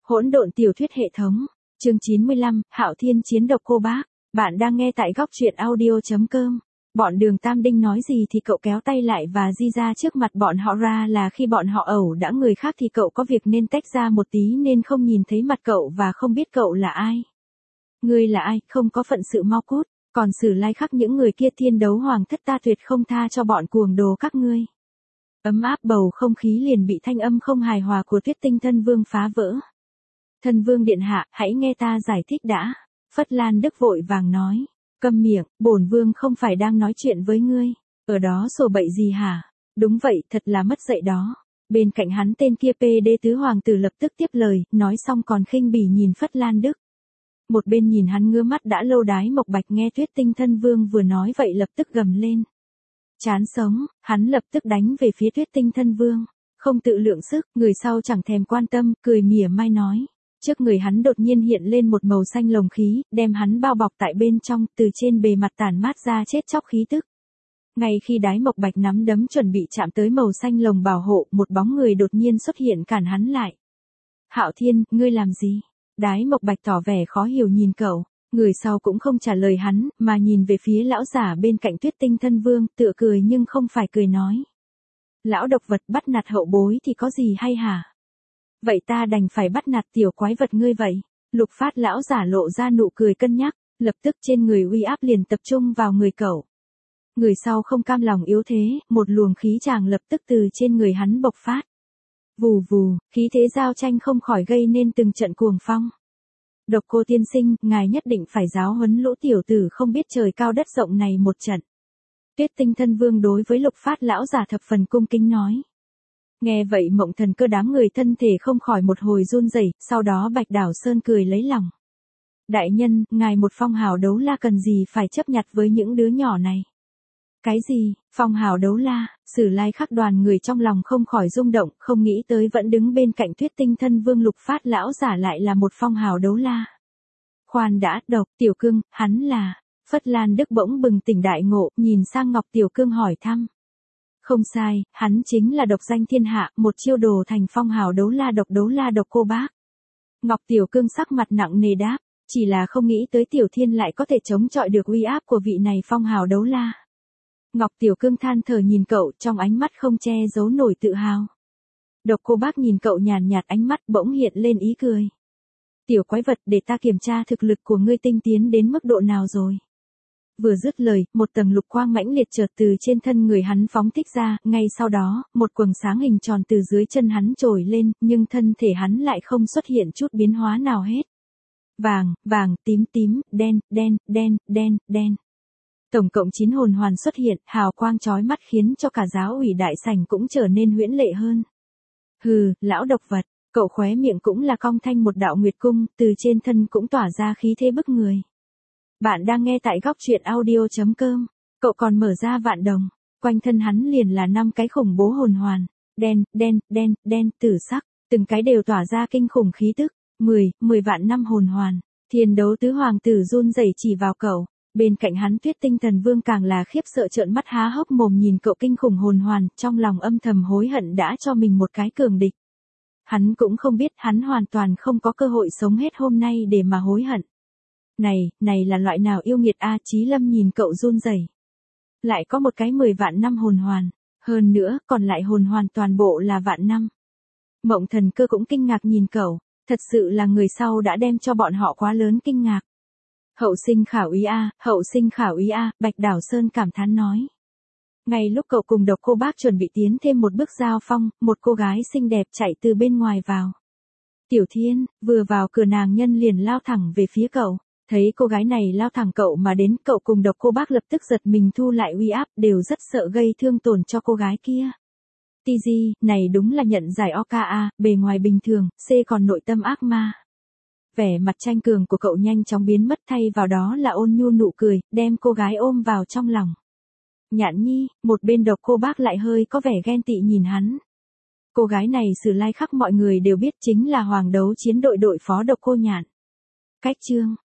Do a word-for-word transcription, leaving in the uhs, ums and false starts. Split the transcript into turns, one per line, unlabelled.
Hỗn độn tiểu thuyết hệ thống, chương chín mươi lăm, Hạo Thiên chiến độc cô bác. Bạn đang nghe tại góc truyện audio chấm com. Bọn Đường Tam Đinh nói gì thì cậu kéo tay lại và di ra trước mặt bọn họ, ra là khi bọn họ ẩu đả người khác thì cậu có việc nên tách ra một tí nên không nhìn thấy mặt cậu và không biết cậu là ai. Ngươi là ai, không có phận sự mau cút, còn Sử Lai khắc những người kia thiên đấu hoàng thất ta tuyệt không tha cho bọn cuồng đồ các ngươi. Ấm áp bầu không khí liền bị thanh âm không hài hòa của Tuyết Tinh Thân Vương phá vỡ. Thân Vương điện hạ, hãy nghe ta giải thích đã. Phất Lan Đức vội vàng nói. Câm miệng, bổn vương không phải đang nói chuyện với ngươi. Ở đó sổ bậy gì hả? Đúng vậy, thật là mất dạy đó. Bên cạnh hắn tên kia pê đê tứ hoàng tử lập tức tiếp lời, nói xong còn khinh bỉ nhìn Phất Lan Đức. Một bên nhìn hắn ngứa mắt đã lâu Đái Mộc Bạch nghe Tuyết Tinh Thân Vương vừa nói vậy lập tức gầm lên. Chán sống, hắn lập tức đánh về phía Tuyết Tinh Thân Vương. Không tự lượng sức, người sau chẳng thèm quan tâm, cười mỉa mai nói. Trước người hắn đột nhiên hiện lên một màu xanh lồng khí, đem hắn bao bọc tại bên trong, từ trên bề mặt tản mát ra chết chóc khí tức. Ngay khi Đái Mộc Bạch nắm đấm chuẩn bị chạm tới màu xanh lồng bảo hộ, một bóng người đột nhiên xuất hiện cản hắn lại. Hạo Thiên, ngươi làm gì? Đái Mộc Bạch tỏ vẻ khó hiểu nhìn cậu. Người sau cũng không trả lời hắn, mà nhìn về phía lão giả bên cạnh Tuyết Tinh Thân Vương, tựa cười nhưng không phải cười nói. Lão độc vật bắt nạt hậu bối thì có gì hay hả? Vậy ta đành phải bắt nạt tiểu quái vật ngươi vậy. Lục Phát lão giả lộ ra nụ cười cân nhắc, lập tức trên người uy áp liền tập trung vào người cậu. Người sau không cam lòng yếu thế, một luồng khí tràng lập tức từ trên người hắn bộc phát. Vù vù, khí thế giao tranh không khỏi gây nên từng trận cuồng phong. Độc Cô tiên sinh, ngài nhất định phải giáo huấn lũ tiểu tử không biết trời cao đất rộng này một trận. Tuyết Tinh Thân Vương đối với Lục Phát lão giả thập phần cung kính nói. Nghe vậy Mộng Thần Cơ đám người thân thể không khỏi một hồi run rẩy, sau đó Bạch Đảo Sơn cười lấy lòng. Đại nhân, ngài một phong hào đấu la cần gì phải chấp nhặt với những đứa nhỏ này. Cái gì, phong hào đấu la? Sử Lai khắc đoàn người trong lòng không khỏi rung động, không nghĩ tới vẫn đứng bên cạnh Tuyết Tinh Thân Vương Lục Phát lão giả lại là một phong hào đấu la. Khoan đã, Độc Tiểu Cương, hắn là. Phất Lan Đức bỗng bừng tỉnh đại ngộ, nhìn sang Ngọc Tiểu Cương hỏi thăm. Không sai, hắn chính là độc danh thiên hạ, một chiêu đồ thành phong hào đấu la độc đấu la độc cô bác. Ngọc Tiểu Cương sắc mặt nặng nề đáp, chỉ là không nghĩ tới Tiểu Thiên lại có thể chống chọi được uy áp của vị này phong hào đấu la. Ngọc Tiểu Cương than thở nhìn cậu, trong ánh mắt không che giấu nổi tự hào. Độc cô bác nhìn cậu nhàn nhạt, ánh mắt bỗng hiện lên ý cười. Tiểu quái vật, để ta kiểm tra thực lực của ngươi tinh tiến đến mức độ nào rồi. Vừa dứt lời, một tầng lục quang mãnh liệt chợt từ trên thân người hắn phóng thích ra, ngay sau đó, một quầng sáng hình tròn từ dưới chân hắn trồi lên, nhưng thân thể hắn lại không xuất hiện chút biến hóa nào hết. Vàng, vàng, tím tím, đen, đen, đen, đen, đen. Tổng cộng chín hồn hoàn xuất hiện, hào quang chói mắt khiến cho cả giáo ủy đại sảnh cũng trở nên huyễn lệ hơn. Hừ, lão độc vật, cậu khóe miệng cũng là cong thanh một đạo nguyệt cung, từ trên thân cũng tỏa ra khí thế bức người. Bạn đang nghe tại góc truyện audio chấm com. Cậu còn mở ra vạn đồng, quanh thân hắn liền là năm cái khủng bố hồn hoàn, đen, đen, đen, đen, tử sắc, từng cái đều tỏa ra kinh khủng khí tức, mười, mười vạn năm hồn hoàn. Thiên Đấu tứ hoàng tử run rẩy chỉ vào cậu, bên cạnh hắn Tuyết Tinh Thần Vương càng là khiếp sợ trợn mắt há hốc mồm nhìn cậu kinh khủng hồn hoàn, trong lòng âm thầm hối hận đã cho mình một cái cường địch. Hắn cũng không biết hắn hoàn toàn không có cơ hội sống hết hôm nay để mà hối hận. Này, này là loại nào yêu nghiệt a? Chí Lâm nhìn cậu run rẩy. Lại có một cái mười vạn năm hồn hoàn, hơn nữa, còn lại hồn hoàn toàn bộ là vạn năm. Mộng Thần Cơ cũng kinh ngạc nhìn cậu, thật sự là người sau đã đem cho bọn họ quá lớn kinh ngạc. Hậu sinh khảo ý a, hậu sinh khảo ý a, Bạch Đảo Sơn cảm thán nói. Ngay lúc cậu cùng Độc Cô bác chuẩn bị tiến thêm một bước giao phong, một cô gái xinh đẹp chạy từ bên ngoài vào. Tiểu Thiên, vừa vào cửa nàng nhân liền lao thẳng về phía cậu. Thấy cô gái này lao thẳng cậu mà đến, cậu cùng Độc Cô bác lập tức giật mình thu lại uy áp, đều rất sợ gây thương tổn cho cô gái kia. tê giê, này đúng là nhận giải o ca a, bề ngoài bình thường, C còn nội tâm ác ma. Vẻ mặt tranh cường của cậu nhanh chóng biến mất, thay vào đó là ôn nhu nụ cười, đem cô gái ôm vào trong lòng. Nhạn Nhi, một bên Độc Cô bác lại hơi có vẻ ghen tị nhìn hắn. Cô gái này Sử Lai khắc mọi người đều biết chính là Hoàng Đấu Chiến đội đội phó Độc Cô Nhạn. Cách chương